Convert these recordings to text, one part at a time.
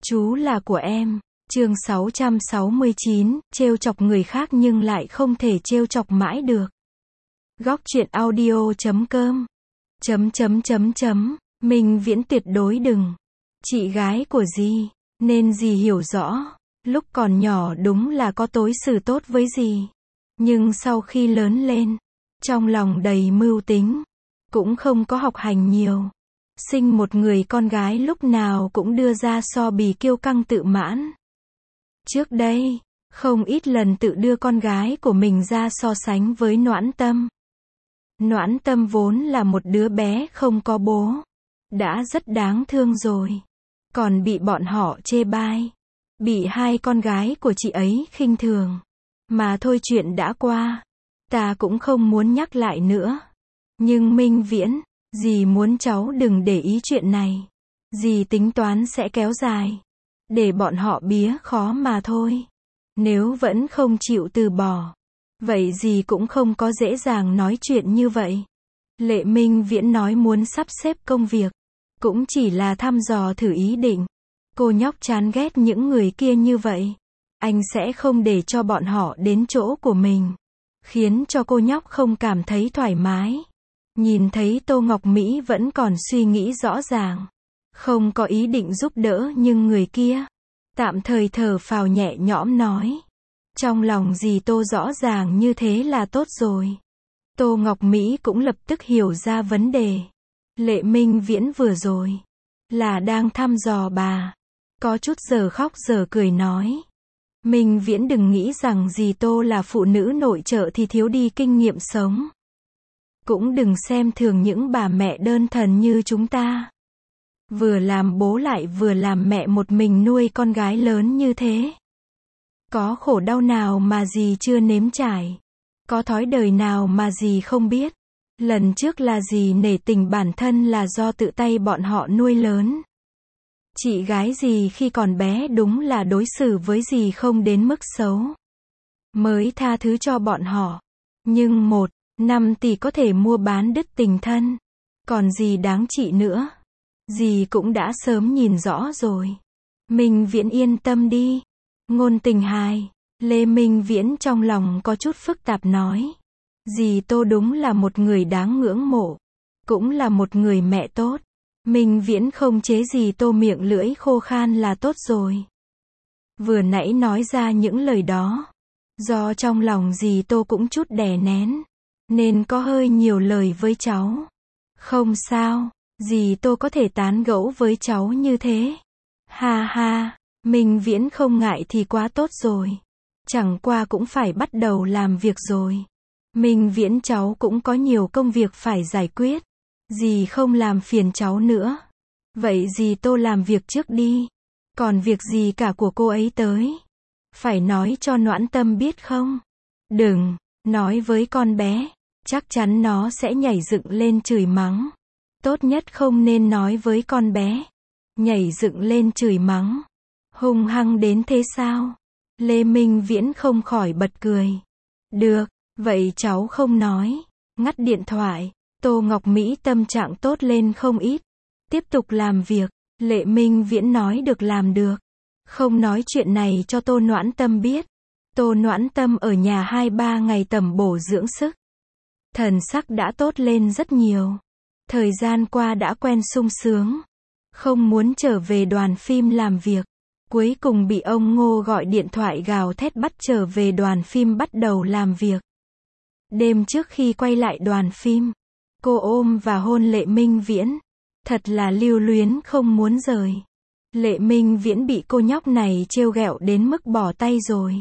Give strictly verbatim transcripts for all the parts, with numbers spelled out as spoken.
Chú là của em. Chương sáu trăm sáu mươi chín, trêu chọc người khác nhưng lại không thể trêu chọc mãi được. Góc truyện audio chấm com chấm chấm chấm chấm Minh Viễn tuyệt đối đừng. Chị gái của dì, nên dì hiểu rõ, lúc còn nhỏ đúng là có đối xử tốt với dì. Nhưng sau khi lớn lên, trong lòng đầy mưu tính, cũng không có học hành nhiều. Sinh một người con gái lúc nào cũng đưa ra so bì kiêu căng tự mãn. Trước đây, không ít lần tự đưa con gái của mình ra so sánh với Noãn Tâm. Noãn Tâm vốn là một đứa bé không có bố, đã rất đáng thương rồi. Còn bị bọn họ chê bai, bị hai con gái của chị ấy khinh thường. Mà thôi, chuyện đã qua, ta cũng không muốn nhắc lại nữa. Nhưng Minh Viễn, dì muốn cháu đừng để ý chuyện này. Dì tính toán sẽ kéo dài, để bọn họ bía khó mà thôi. Nếu vẫn không chịu từ bỏ, vậy dì cũng không có dễ dàng nói chuyện như vậy. Lệ Minh Viễn nói muốn sắp xếp công việc, cũng chỉ là thăm dò thử ý định. Cô nhóc chán ghét những người kia như vậy. Anh sẽ không để cho bọn họ đến chỗ của mình, khiến cho cô nhóc không cảm thấy thoải mái. Nhìn thấy Tô Ngọc Mỹ vẫn còn suy nghĩ rõ ràng, không có ý định giúp đỡ, nhưng người kia tạm thời thở phào nhẹ nhõm nói. Trong lòng dì Tô rõ ràng như thế là tốt rồi. Tô Ngọc Mỹ cũng lập tức hiểu ra vấn đề. Lệ Minh Viễn vừa rồi là đang thăm dò bà. Có chút giờ khóc giờ cười nói. Minh Viễn đừng nghĩ rằng dì Tô là phụ nữ nội trợ thì thiếu đi kinh nghiệm sống. Cũng đừng xem thường những bà mẹ đơn thuần như chúng ta. Vừa làm bố lại vừa làm mẹ một mình nuôi con gái lớn như thế. Có khổ đau nào mà dì chưa nếm trải. Có thói đời nào mà dì không biết. Lần trước là dì nể tình bản thân là do tự tay bọn họ nuôi lớn. Chị gái dì khi còn bé đúng là đối xử với dì không đến mức xấu, mới tha thứ cho bọn họ. Nhưng một, năm tỷ có thể mua bán đứt tình thân. Còn gì đáng trị nữa. Dì cũng đã sớm nhìn rõ rồi. Minh Viễn yên tâm đi. Ngôn tình hài. Lê Minh Viễn trong lòng có chút phức tạp nói. Dì Tô đúng là một người đáng ngưỡng mộ. Cũng là một người mẹ tốt. Minh Viễn không chế dì Tô miệng lưỡi khô khan là tốt rồi. Vừa nãy nói ra những lời đó, do trong lòng dì Tô cũng chút đè nén, nên có hơi nhiều lời với cháu. Không sao, dì Tô có thể tán gẫu với cháu như thế. Ha ha, Minh Viễn không ngại thì quá tốt rồi. Chẳng qua cũng phải bắt đầu làm việc rồi. Minh Viễn cháu cũng có nhiều công việc phải giải quyết. Dì không làm phiền cháu nữa. Vậy dì Tô làm việc trước đi. Còn việc gì cả của cô ấy tới, phải nói cho Noãn Tâm biết không? Đừng, nói với con bé, chắc chắn nó sẽ nhảy dựng lên chửi mắng. Tốt nhất không nên nói với con bé. Nhảy dựng lên chửi mắng. Hung hăng đến thế sao? Lê Minh Viễn không khỏi bật cười. Được, vậy cháu không nói. Ngắt điện thoại. Tô Ngọc Mỹ tâm trạng tốt lên không ít. Tiếp tục làm việc. Lệ Minh Viễn nói được làm được. Không nói chuyện này cho Tô Noãn Tâm biết. Tô Noãn Tâm ở nhà hai ba ngày tầm bổ dưỡng sức. Thần sắc đã tốt lên rất nhiều. Thời gian qua đã quen sung sướng. Không muốn trở về đoàn phim làm việc. Cuối cùng bị ông Ngô gọi điện thoại gào thét bắt trở về đoàn phim bắt đầu làm việc. Đêm trước khi quay lại đoàn phim, cô ôm và hôn Lệ Minh Viễn. Thật là lưu luyến không muốn rời. Lệ Minh Viễn bị cô nhóc này trêu ghẹo đến mức bỏ tay rồi.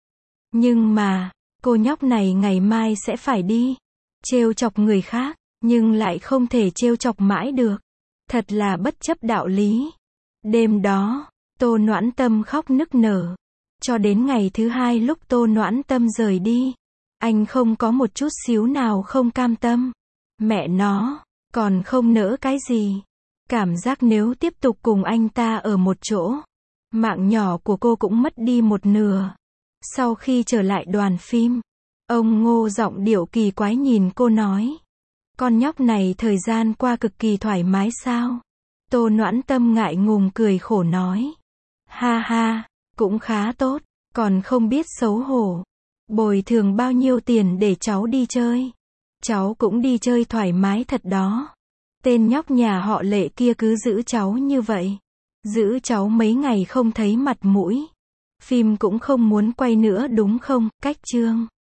Nhưng mà, cô nhóc này ngày mai sẽ phải đi. Trêu chọc người khác, nhưng lại không thể trêu chọc mãi được. Thật là bất chấp đạo lý. Đêm đó, Tô Noãn Tâm khóc nức nở. Cho đến ngày thứ hai lúc Tô Noãn Tâm rời đi, anh không có một chút xíu nào không cam tâm. Mẹ nó, còn không nỡ cái gì. Cảm giác nếu tiếp tục cùng anh ta ở một chỗ, mạng nhỏ của cô cũng mất đi một nửa. Sau khi trở lại đoàn phim, ông Ngô giọng điệu kỳ quái nhìn cô nói. Con nhóc này thời gian qua cực kỳ thoải mái sao? Tô Noãn Tâm ngại ngùng cười khổ nói. Ha ha, cũng khá tốt, còn không biết xấu hổ. Bồi thường bao nhiêu tiền để cháu đi chơi? Cháu cũng đi chơi thoải mái thật đó. Tên nhóc nhà họ Lệ kia cứ giữ cháu như vậy. Giữ cháu mấy ngày không thấy mặt mũi. Phim cũng không muốn quay nữa đúng không, Cách Chương?